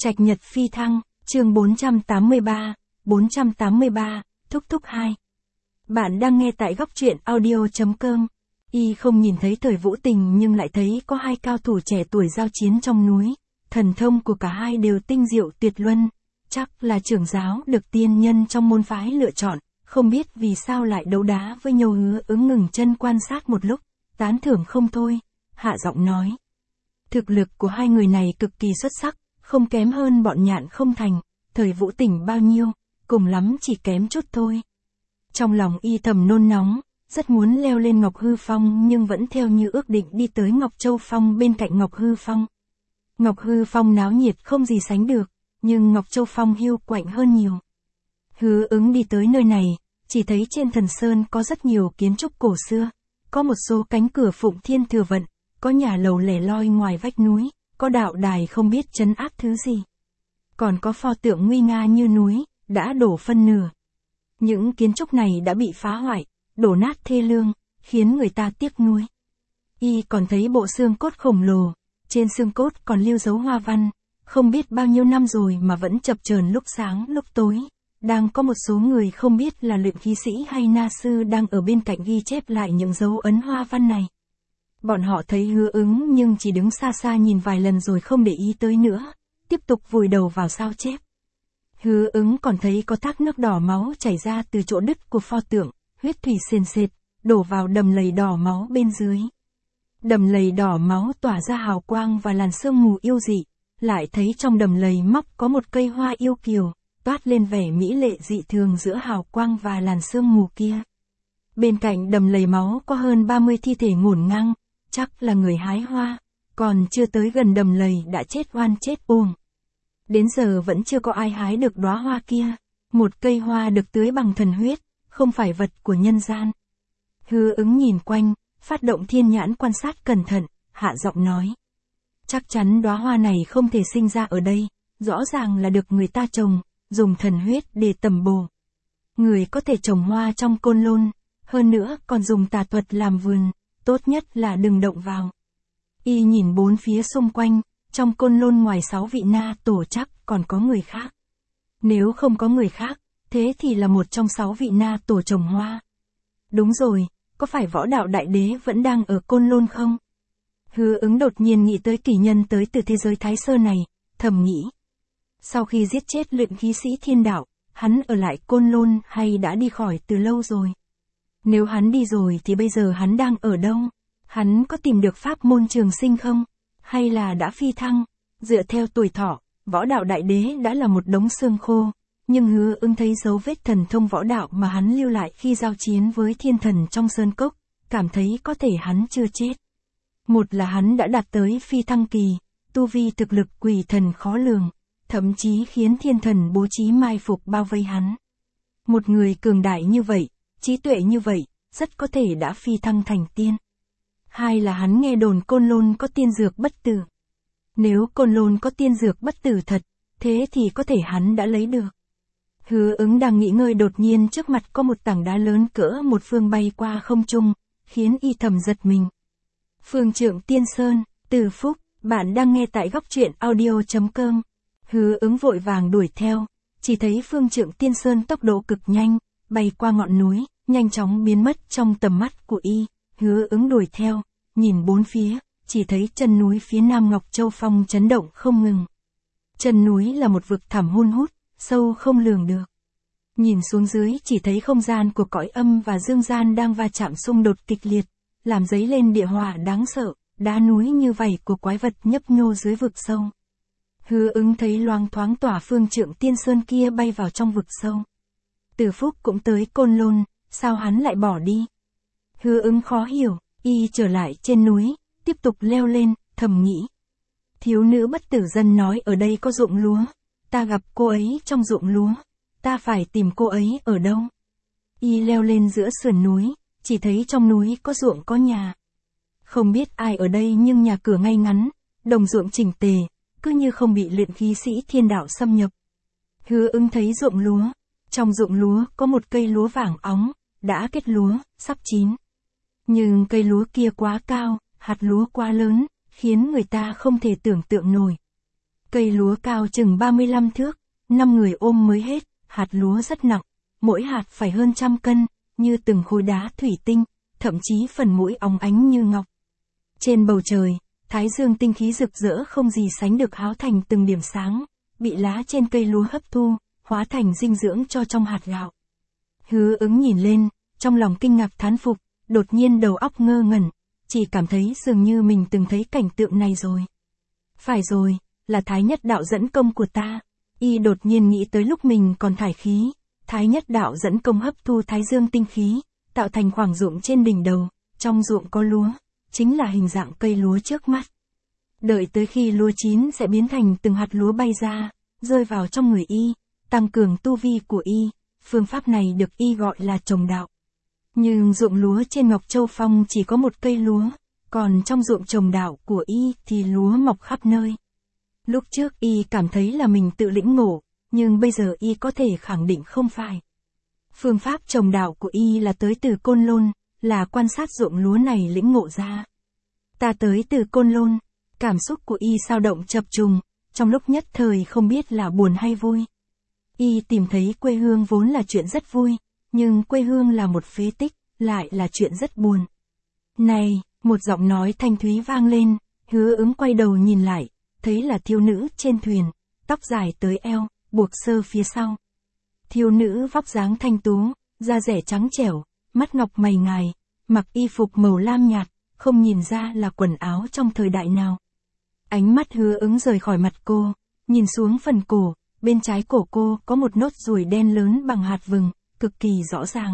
Trạch Nhật phi thăng, chương 483, thúc thúc 2. Bạn đang nghe tại góc truyện audio.com. Y không nhìn thấy Thời Vũ Tình nhưng lại thấy có hai cao thủ trẻ tuổi giao chiến trong núi. Thần thông của cả hai đều tinh diệu tuyệt luân. Chắc là trưởng giáo được tiên nhân trong môn phái lựa chọn, không biết vì sao lại đấu đá với nhau. Hứa Ứng ngừng chân quan sát một lúc, tán thưởng không thôi, hạ giọng nói. Thực lực của hai người này cực kỳ xuất sắc, không kém hơn bọn Nhạn Không Thành, Thời Vũ Tình bao nhiêu, cùng lắm chỉ kém chút thôi. Trong lòng y thầm nôn nóng, rất muốn leo lên Ngọc Hư Phong nhưng vẫn theo như ước định đi tới Ngọc Châu Phong bên cạnh Ngọc Hư Phong. Ngọc Hư Phong náo nhiệt không gì sánh được, nhưng Ngọc Châu Phong hiu quạnh hơn nhiều. Hứa Ứng đi tới nơi này, chỉ thấy trên Thần Sơn có rất nhiều kiến trúc cổ xưa, có một số cánh cửa Phụng Thiên Thừa Vận, có nhà lầu lẻ loi ngoài vách núi, có đạo đài không biết trấn áp thứ gì. Còn có pho tượng nguy nga như núi, đã đổ phân nửa. Những kiến trúc này đã bị phá hoại, đổ nát thê lương, khiến người ta tiếc nuối. Y còn thấy bộ xương cốt khổng lồ, trên xương cốt còn lưu dấu hoa văn, không biết bao nhiêu năm rồi mà vẫn chập chờn lúc sáng lúc tối. Đang có một số người không biết là luyện khí sĩ hay na sư đang ở bên cạnh ghi chép lại những dấu ấn hoa văn này. Bọn họ thấy Hứa Ứng nhưng chỉ đứng xa xa nhìn vài lần rồi không để ý tới nữa, tiếp tục vùi đầu vào sao chép. Hứa Ứng còn thấy có thác nước đỏ máu chảy ra từ chỗ đứt của pho tượng, huyết thủy sền sệt, đổ vào đầm lầy đỏ máu bên dưới. Đầm lầy đỏ máu tỏa ra hào quang và làn sương mù yêu dị, lại thấy trong đầm lầy móc có một cây hoa yêu kiều, toát lên vẻ mỹ lệ dị thường giữa hào quang và làn sương mù kia. Bên cạnh đầm lầy máu có hơn 30 thi thể ngổn ngang, chắc là người hái hoa, còn chưa tới gần đầm lầy đã chết oan chết uổng. Đến giờ vẫn chưa có ai hái được đóa hoa kia, một cây hoa được tưới bằng thần huyết, không phải vật của nhân gian. Hứa Ứng nhìn quanh, phát động thiên nhãn quan sát cẩn thận, hạ giọng nói. Chắc chắn đóa hoa này không thể sinh ra ở đây, rõ ràng là được người ta trồng, dùng thần huyết để tẩm bổ. Người có thể trồng hoa trong Côn Lôn, hơn nữa còn dùng tà thuật làm vườn, tốt nhất là đừng động vào. Y nhìn bốn phía xung quanh, trong Côn Lôn ngoài 6 vị na tổ chắc còn có người khác. Nếu không có người khác, thế thì là một trong 6 vị na tổ trồng hoa. Đúng rồi, có phải Võ Đạo Đại Đế vẫn đang ở Côn Lôn không? Hứa Ứng đột nhiên nghĩ tới kỳ nhân tới từ thế giới Thái Sơ này, thầm nghĩ. Sau khi giết chết luyện khí sĩ thiên đạo, hắn ở lại Côn Lôn hay đã đi khỏi từ lâu rồi? Nếu hắn đi rồi thì bây giờ hắn đang ở đâu? Hắn có tìm được pháp môn trường sinh không? Hay là đã phi thăng? Dựa theo tuổi thọ, Võ Đạo Đại Đế đã là một đống xương khô, nhưng Hứa Ứng thấy dấu vết thần thông võ đạo mà hắn lưu lại khi giao chiến với thiên thần trong sơn cốc, cảm thấy có thể hắn chưa chết. Một là hắn đã đạt tới phi thăng kỳ, tu vi thực lực quỷ thần khó lường, thậm chí khiến thiên thần bố trí mai phục bao vây hắn. Một người cường đại như vậy, trí tuệ như vậy, rất có thể đã phi thăng thành tiên. Hai là hắn nghe đồn Côn Lôn có tiên dược bất tử. Nếu Côn Lôn có tiên dược bất tử thật, thế thì có thể hắn đã lấy được. Hứa Ứng đang nghĩ ngơi đột nhiên trước mặt có một tảng đá lớn cỡ một phương bay qua không trung, khiến y thầm giật mình. Phương Trượng Tiên Sơn, Từ Phúc, bạn đang nghe tại góc truyện audio.com. Hứa Ứng vội vàng đuổi theo, chỉ thấy Phương Trượng Tiên Sơn tốc độ cực nhanh, bay qua ngọn núi, nhanh chóng biến mất trong tầm mắt của y. Hứa Ứng đuổi theo, nhìn bốn phía, chỉ thấy chân núi phía nam Ngọc Châu Phong chấn động không ngừng. Chân núi là một vực thẳm hun hút, sâu không lường được. Nhìn xuống dưới chỉ thấy không gian của cõi âm và dương gian đang va chạm xung đột kịch liệt, làm dấy lên địa hỏa đáng sợ, đá núi như vảy của quái vật nhấp nhô dưới vực sâu. Hứa Ứng thấy loáng thoáng tỏa Phương Trượng Tiên Sơn kia bay vào trong vực sâu. Từ Phúc cũng tới Côn Lôn, sao hắn lại bỏ đi? Hứa Ứng khó hiểu, y trở lại trên núi, tiếp tục leo lên, thầm nghĩ. Thiếu nữ bất tử dân nói ở đây có ruộng lúa, ta gặp cô ấy trong ruộng lúa, ta phải tìm cô ấy ở đâu? Y leo lên giữa sườn núi, chỉ thấy trong núi có ruộng có nhà. Không biết ai ở đây nhưng nhà cửa ngay ngắn, đồng ruộng chỉnh tề, cứ như không bị luyện khí sĩ thiên đạo xâm nhập. Hứa Ứng thấy ruộng lúa, trong ruộng lúa có một cây lúa vàng óng, đã kết lúa, sắp chín. Nhưng cây lúa kia quá cao, hạt lúa quá lớn, khiến người ta không thể tưởng tượng nổi. Cây lúa cao chừng 35 thước, 5 người ôm mới hết, hạt lúa rất nặng, mỗi hạt phải hơn 100 cân, như từng khối đá thủy tinh, thậm chí phần mũi óng ánh như ngọc. Trên bầu trời, thái dương tinh khí rực rỡ không gì sánh được háo thành từng điểm sáng, bị lá trên cây lúa hấp thu, hóa thành dinh dưỡng cho trong hạt gạo. Hứa Ứng nhìn lên, trong lòng kinh ngạc thán phục, đột nhiên đầu óc ngơ ngẩn, chỉ cảm thấy dường như mình từng thấy cảnh tượng này rồi. Phải rồi, là Thái Nhất Đạo dẫn công của ta. Y đột nhiên nghĩ tới lúc mình còn thải khí, Thái Nhất Đạo dẫn công hấp thu thái dương tinh khí, tạo thành khoảng ruộng trên đỉnh đầu, trong ruộng có lúa, chính là hình dạng cây lúa trước mắt. Đợi tới khi lúa chín sẽ biến thành từng hạt lúa bay ra, rơi vào trong người Y, tăng cường tu vi của Y, phương pháp này được Y gọi là trồng đạo. Nhưng ruộng lúa trên Ngọc Châu Phong chỉ có một cây lúa, còn trong ruộng trồng đạo của Y thì lúa mọc khắp nơi. Lúc trước Y cảm thấy là mình tự lĩnh ngộ, nhưng bây giờ Y có thể khẳng định không phải. Phương pháp trồng đạo của Y là tới từ Côn Lôn, là quan sát ruộng lúa này lĩnh ngộ ra. Ta tới từ Côn Lôn, cảm xúc của Y dao động chập trùng, trong lúc nhất thời không biết là buồn hay vui. Y tìm thấy quê hương vốn là chuyện rất vui, nhưng quê hương là một phế tích, lại là chuyện rất buồn. Này, một giọng nói thanh thúy vang lên, Hứa Ứng quay đầu nhìn lại, thấy là thiếu nữ trên thuyền, tóc dài tới eo, buộc sơ phía sau. Thiếu nữ vóc dáng thanh tú, da dẻ trắng trẻo, mắt ngọc mày ngài, mặc y phục màu lam nhạt, không nhìn ra là quần áo trong thời đại nào. Ánh mắt Hứa Ứng rời khỏi mặt cô, nhìn xuống phần cổ, bên trái cổ cô có một nốt ruồi đen lớn bằng hạt vừng, cực kỳ rõ ràng.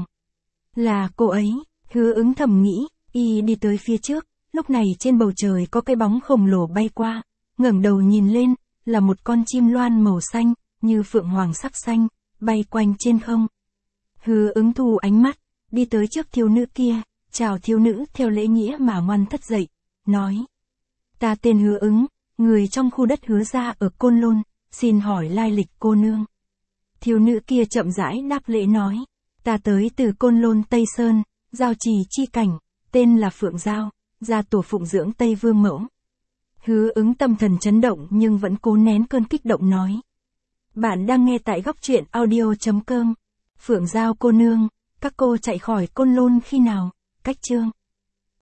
Là cô ấy, Hứa Ứng thầm nghĩ, Y đi tới phía trước, lúc này trên bầu trời có cái bóng khổng lồ bay qua, ngẩng đầu nhìn lên, là một con chim loan màu xanh, như phượng hoàng sắc xanh, bay quanh trên không. Hứa Ứng thu ánh mắt, đi tới trước thiếu nữ kia, chào thiếu nữ theo lễ nghĩa mà ngoan thất dậy, nói. Ta tên Hứa Ứng, người trong khu đất Hứa gia ở Côn Lôn, xin hỏi lai lịch cô nương. Thiếu nữ kia chậm rãi đáp lễ nói. Ta tới từ Côn Lôn Tây Sơn, Giao Trì chi cảnh, tên là Phượng Giao, gia tổ phụng dưỡng Tây Vương Mẫu. Hứa Ứng tâm thần chấn động nhưng vẫn cố nén cơn kích động nói. Bạn đang nghe tại Góc Truyện Audio.com. Phượng Giao cô nương, các cô chạy khỏi Côn Lôn khi nào? Cách chương.